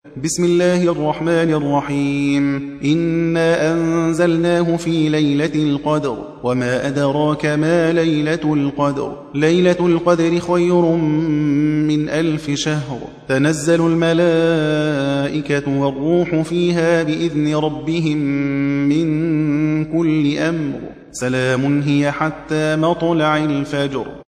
بسم الله الرحمن الرحيم إنا أنزلناه في ليلة القدر وما أدراك ما ليلة القدر ليلة القدر خير من 1000 شهر تنزل الملائكة والروح فيها بإذن ربهم من كل أمر سلام هي حتى مطلع الفجر